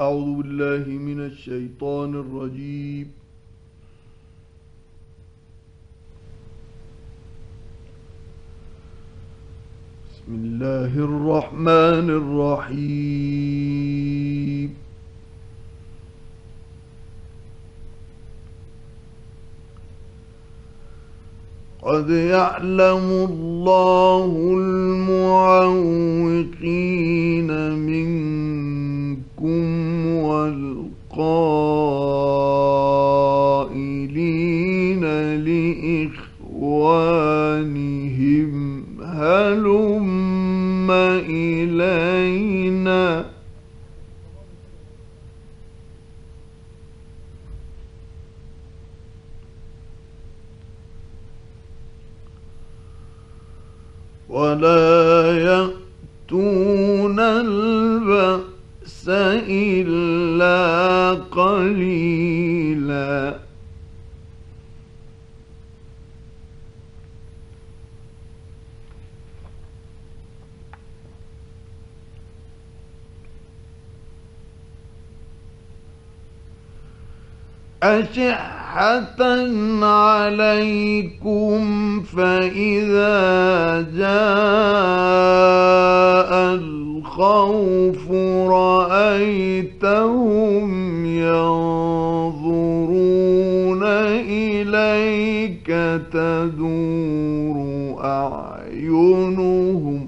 أعوذ بالله من الشيطان الرجيم. بسم الله الرحمن الرحيم. قد يعلم الله المعوقين منكم والقائلين لإخوانهم هلم إلينا ولا يأتون البأس إلا قليلا أشحة عليكم فإذا جاء الخوف رأيتهم ينظرون إليك تدور أعينهم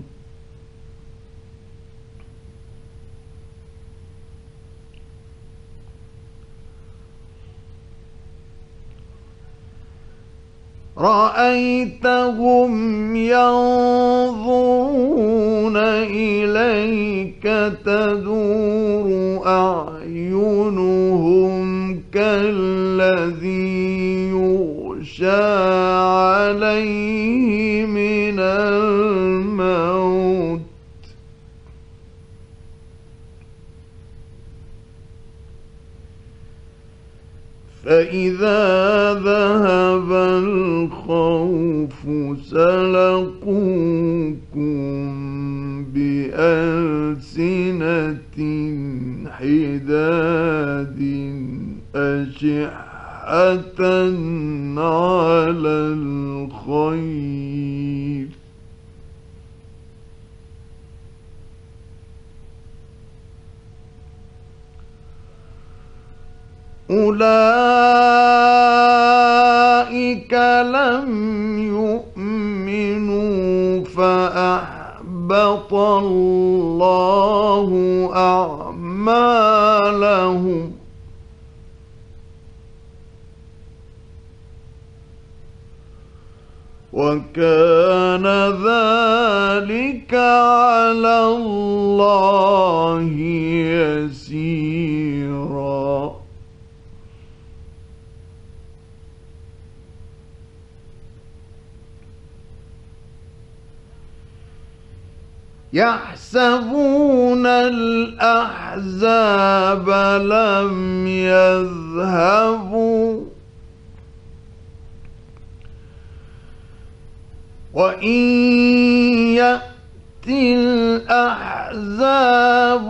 تدور أعينهم كالذي يغشى عليه من الموت فإذا ذهب الخوف سلقوكم بألسنة حداد أشحة على الخير أولئك لم يؤمنوا فأحبط الله أعمالهم وكان ذلك على الله يسيرا يحسبون الأحزاب لم يذهبوا وإن يأتي الأحزاب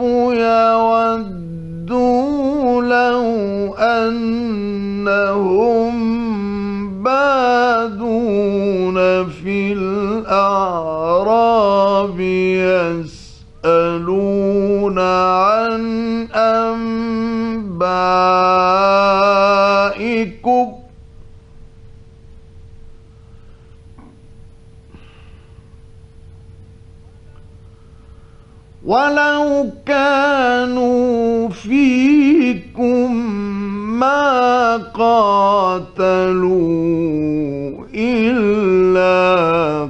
يودوا لو أنهم بادون في الأعراب يسألون عن أنبائكم ولو كانوا فيكم ما قاتلوا إلا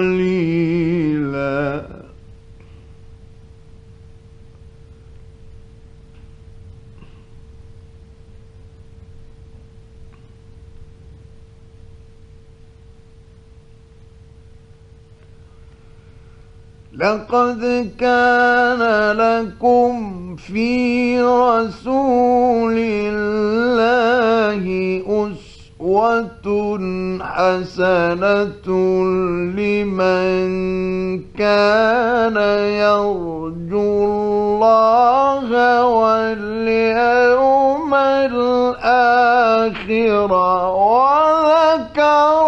قليلا لقد كان لكم في رسول الله أسوة حسنة لمن كان يرجو الله واليوم الآخر وذكر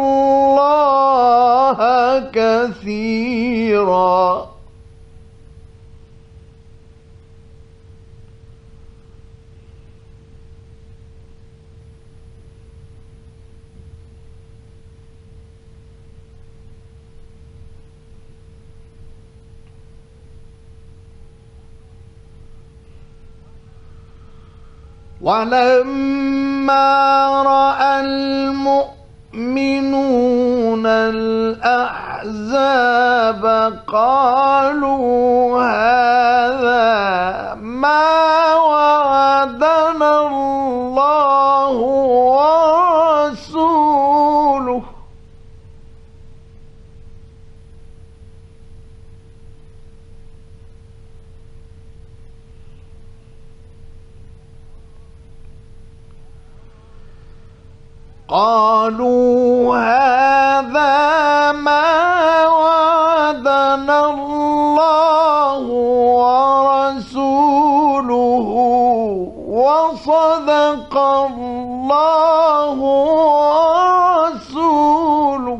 الله كثيرا. ولما رأى المؤمنون الأحزاب قالوا هذا ما وعدنا الله ورسوله قالوا هذا ما وعدنا الله ورسوله وصدق الله ورسوله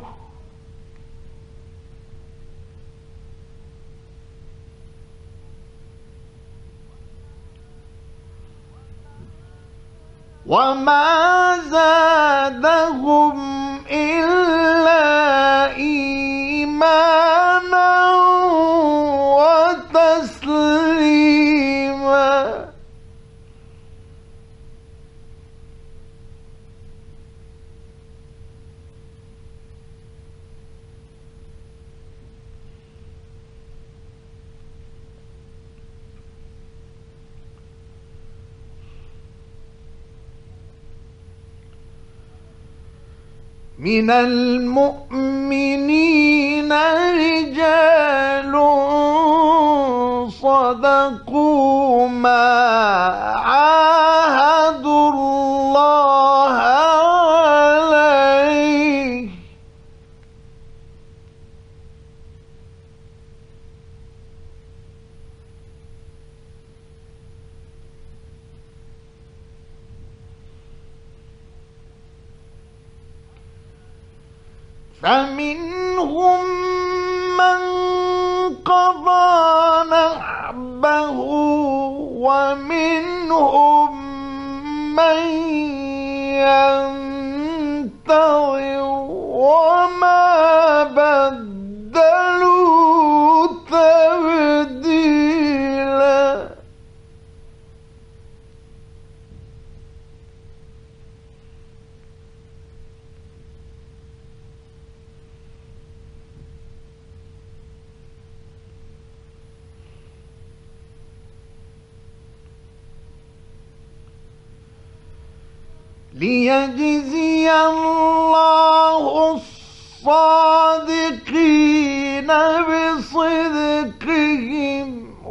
وما زادهم إلا إيمانا وتسليما. من المؤمنين رجال صدقوا ما عاهدوا الله عليه فمنهم من قضى نحبه ومنهم من ينتظر وما بدلوا تبديلا. ليجزي الله الصادقين بصدقهم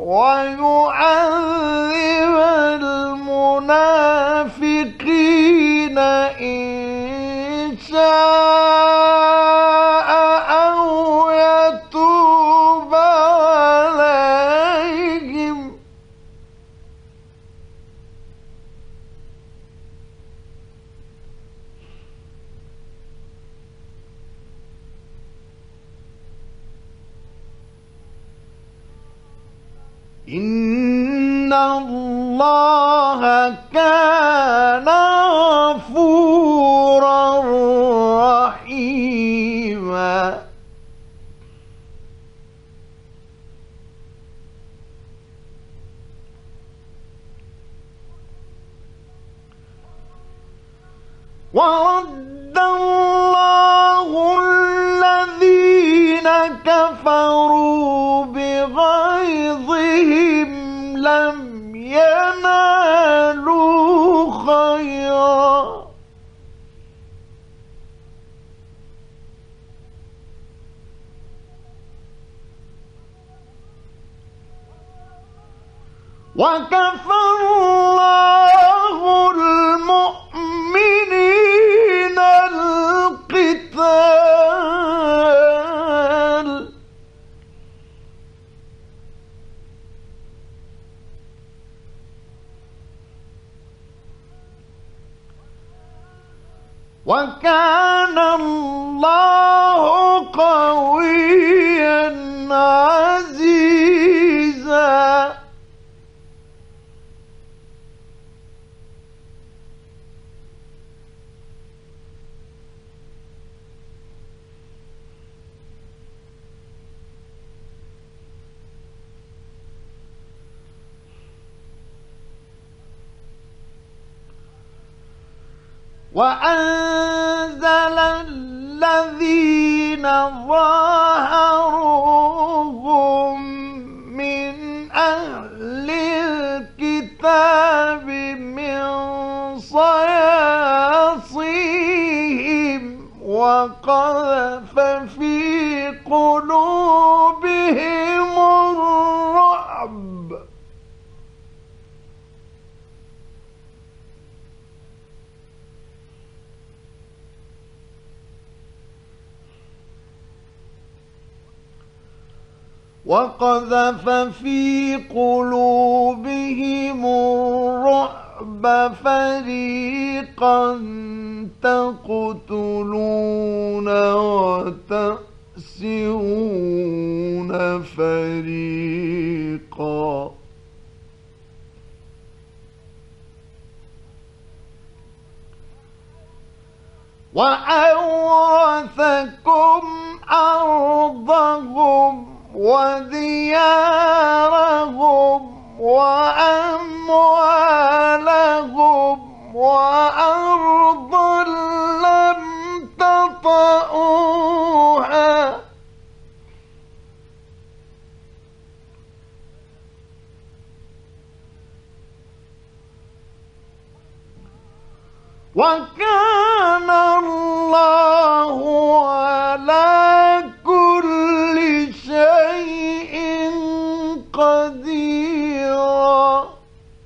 ويعذب المنافقين إن شاء أو يتوب عليهم إن الله كان غفورا رحيما. ورد الله الذين كفروا بغيظهم لم ينالوا خيرا وكفى الله المؤمنين وكان الله قويا عزيزا. وأنزل الذين ظاهروهم من أهل الكتاب من صياصيهم وقذف في قلوبهم الرعب. وقذف في قلوبهم الرعب فريقا تقتلون وتأسرون فريقا. وأورثكم أرضهم وديارهم وأموالهم وأرضا لم تطئوها وكان الله على كل شيء قديرا.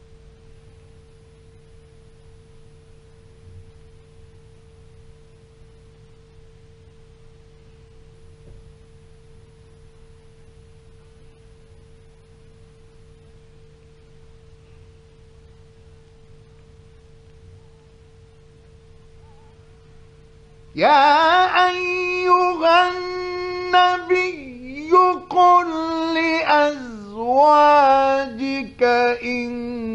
يا أيها النبي قل لأزواجك إن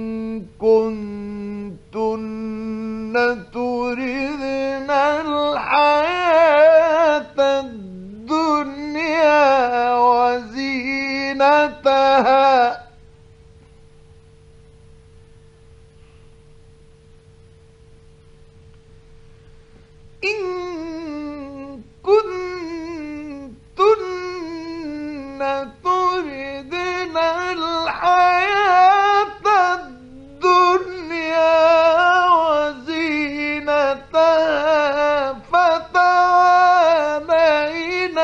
كنتن تردن الحياة الدنيا وزينتها إن كنتن تردن الحياة الدنيا وزينتها فتعالين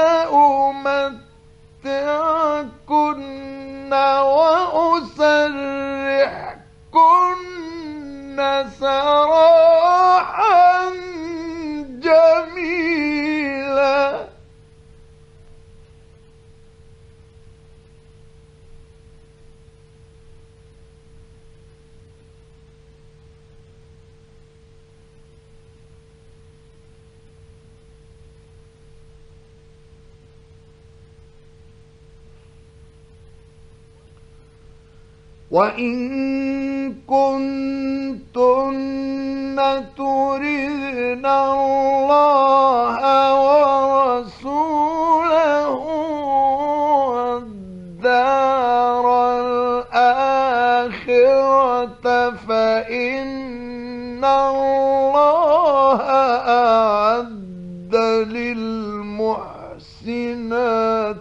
أمتعكن وأسرحكن سراحا جميلا. وإن كنتن تردن الله ورسوله والدار الآخرة فإن الله أعد للمحسنات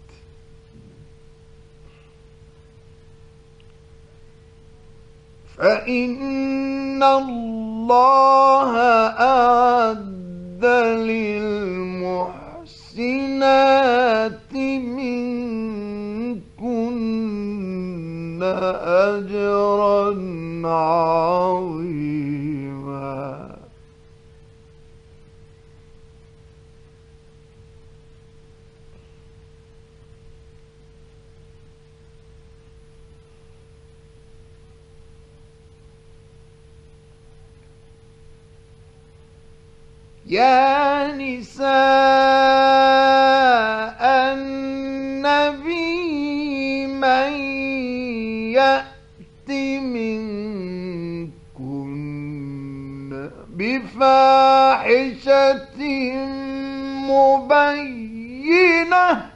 فإن الله أعد للمحسنات منكن أجرا عظيما. يا نساء النبي من يأت منكن بفاحشة مبينة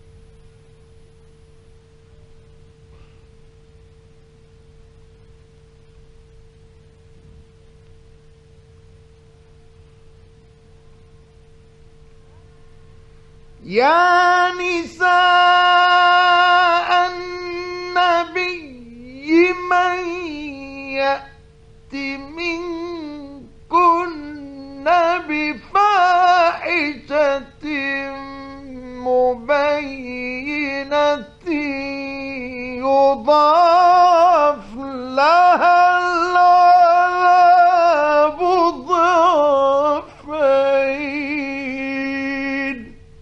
يا نساء النبي من يأت منكن بفاحشة مبينة يضاعف لها العذاب ضعفين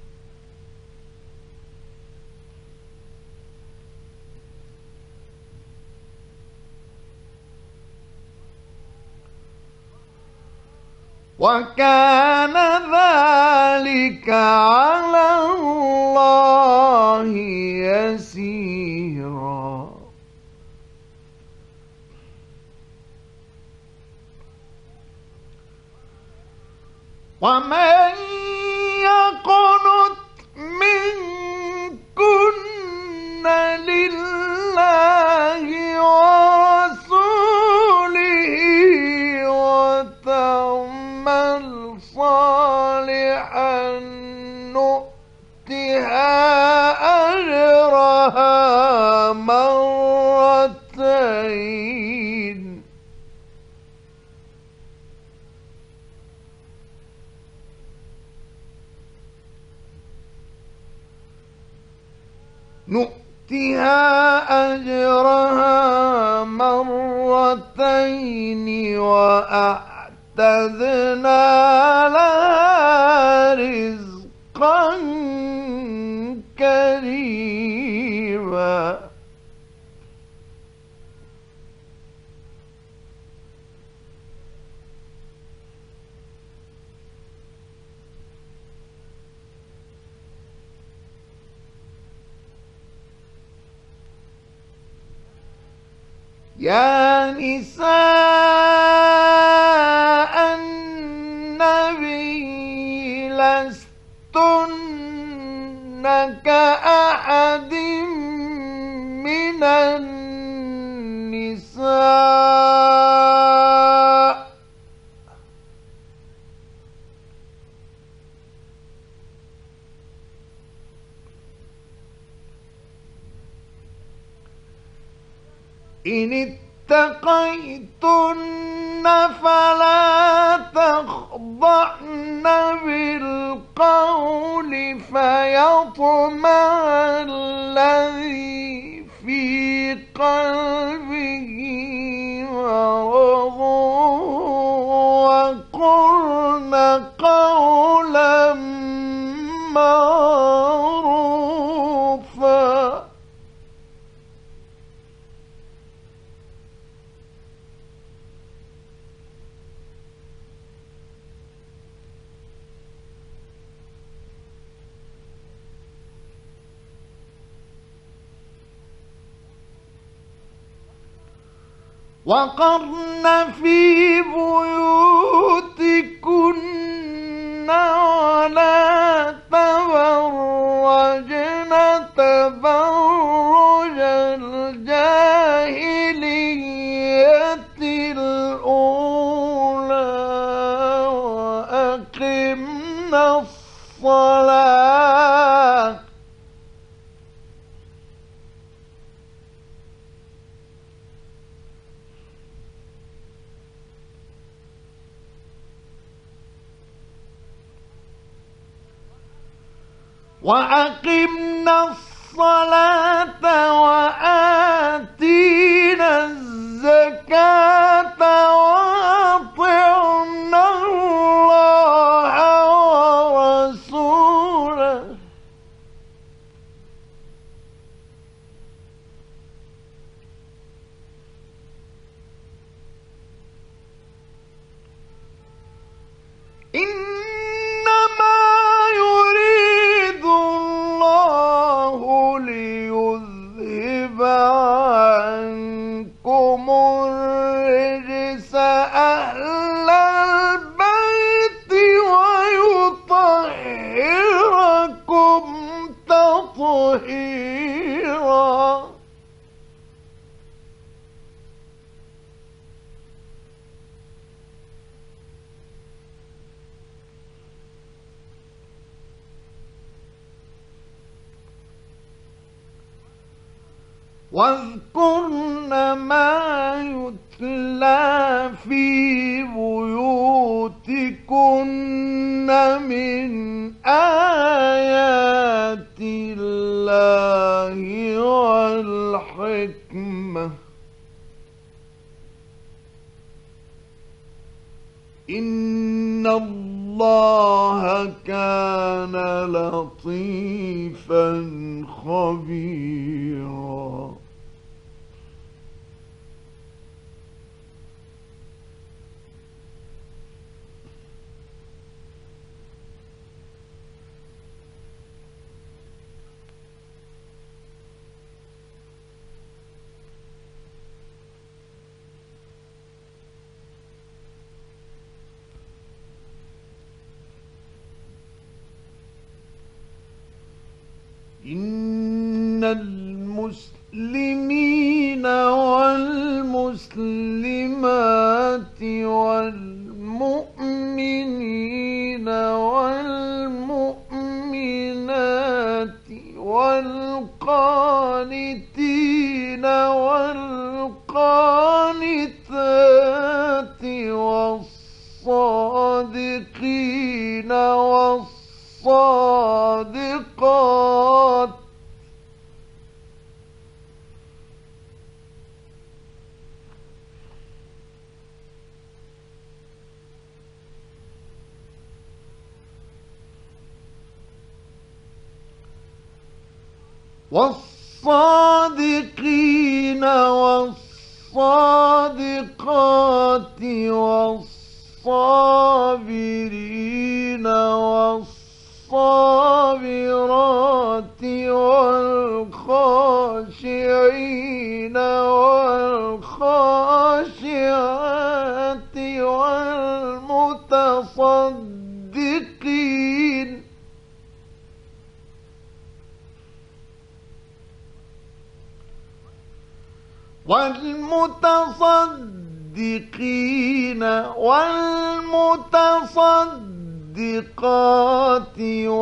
وكان ذلك على الله يسيرا ومن يقنت منكن لله ورسوله وتعمل صالحا نؤتها أجرها مرتين وأعتدنا لها رزقا كريما يا نساء النبي لستن كأحد من النساء إن اتقيتن فلا تخضعن بالقول فيطمع الذي في قلبه مرض وقلن قولا معروفا وقرن في بيوتكن ولا تبرجن تبرج الجاهلية الأولى وأقمنا الصلاة وآتينا الزكاة وأطعنا الله ورسوله إن الرجس أهل البيت ويطهركم تطهيرا. واذكرن ما يتلى في بيوتكن من آيات الله والحكمة إن الله كان لطيفا خبيرا. إن المسلمين والمسلمات والمؤمنين والمؤمنات والقانتين والقانتات والصادقين والصادقات والصادقين والصادقات والصابرين والصابرات والخاشعين والخاشعات والمتصدقين والمتصدقين والمتصدقات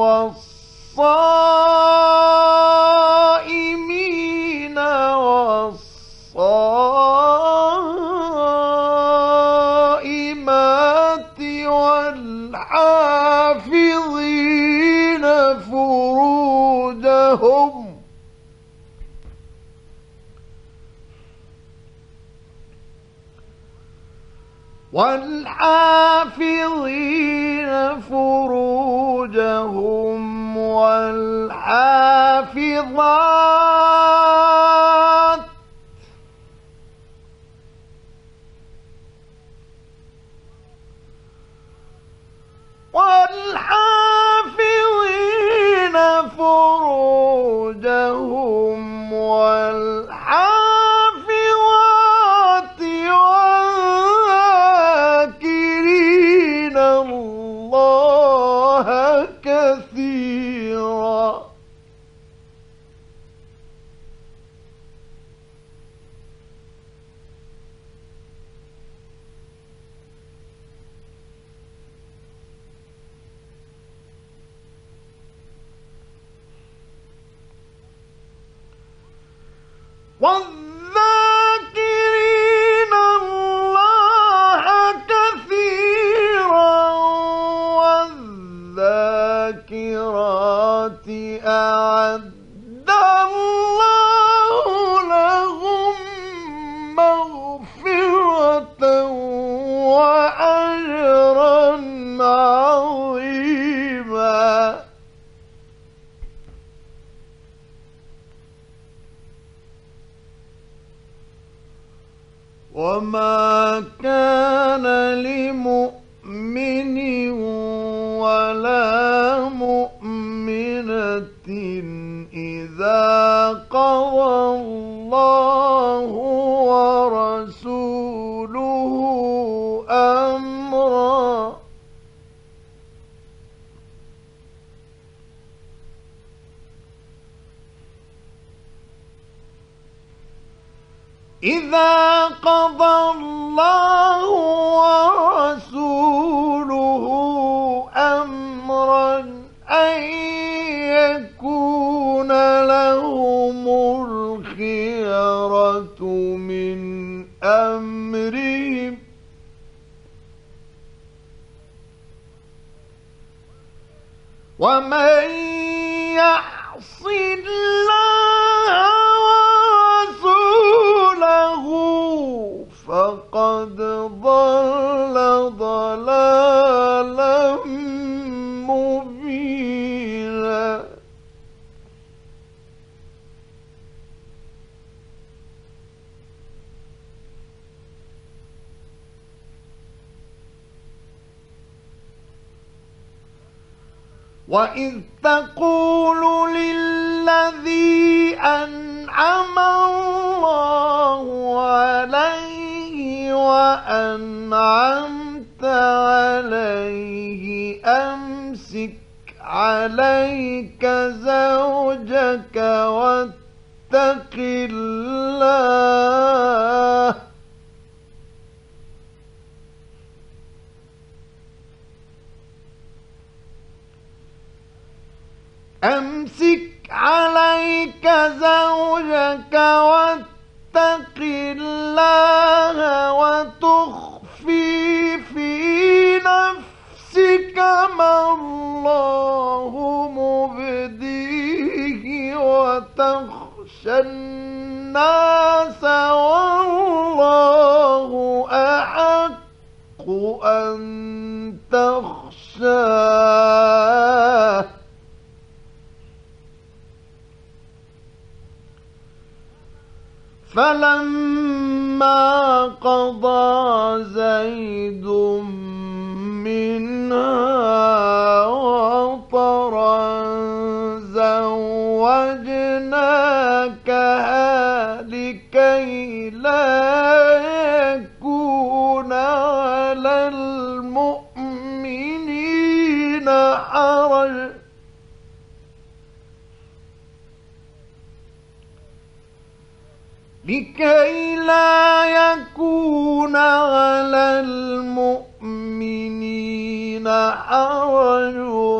والصائمين والصائمات والحافظين فروجهم والحافظين فروجهم والحافظات والحافظين فروجهم والحافظات والذاكرين الله كثيرا والذاكرين الله كثيرا والذاكرات أعد الله لهم مغفرة وأجرا عظيما. وما كان لمؤمن ولا مؤمنة إذا قضى الله ورسوله إذا قضى الله ورسوله أمرا أن يكون لهم الخيرة من أمرهم ومن يعص الله ورسوله فقد ضل ضلالا مبينا. وإذ تقول للذي أنعم الله عليه وأنعمت عليه أمسك عليك زوجك واتق الله أمسك عليك زوجك واتق الله وتخفي في نفسك ما الله مبديه وتخشى الناس والله أحق أن تخشاه. فلما قضى زيد منها وطرا زوجناكها لكي لا يكون على المؤمنين حرج لكي لا يكون على المؤمنين حرج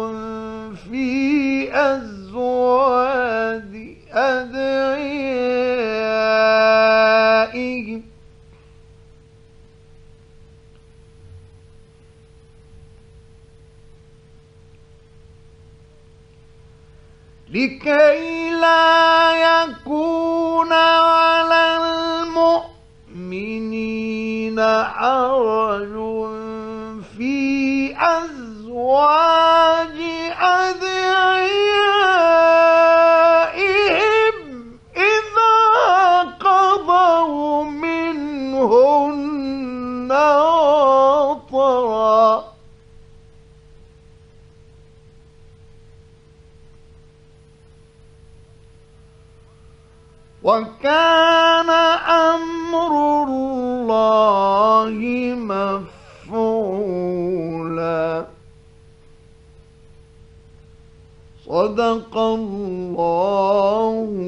في أزواج أدعيائهم لكي لا يكون على المؤمنين حرج في أزواج أدعيائهم إذا قضوا منهن وطرا وكان أمر الله مفعولا. صدق الله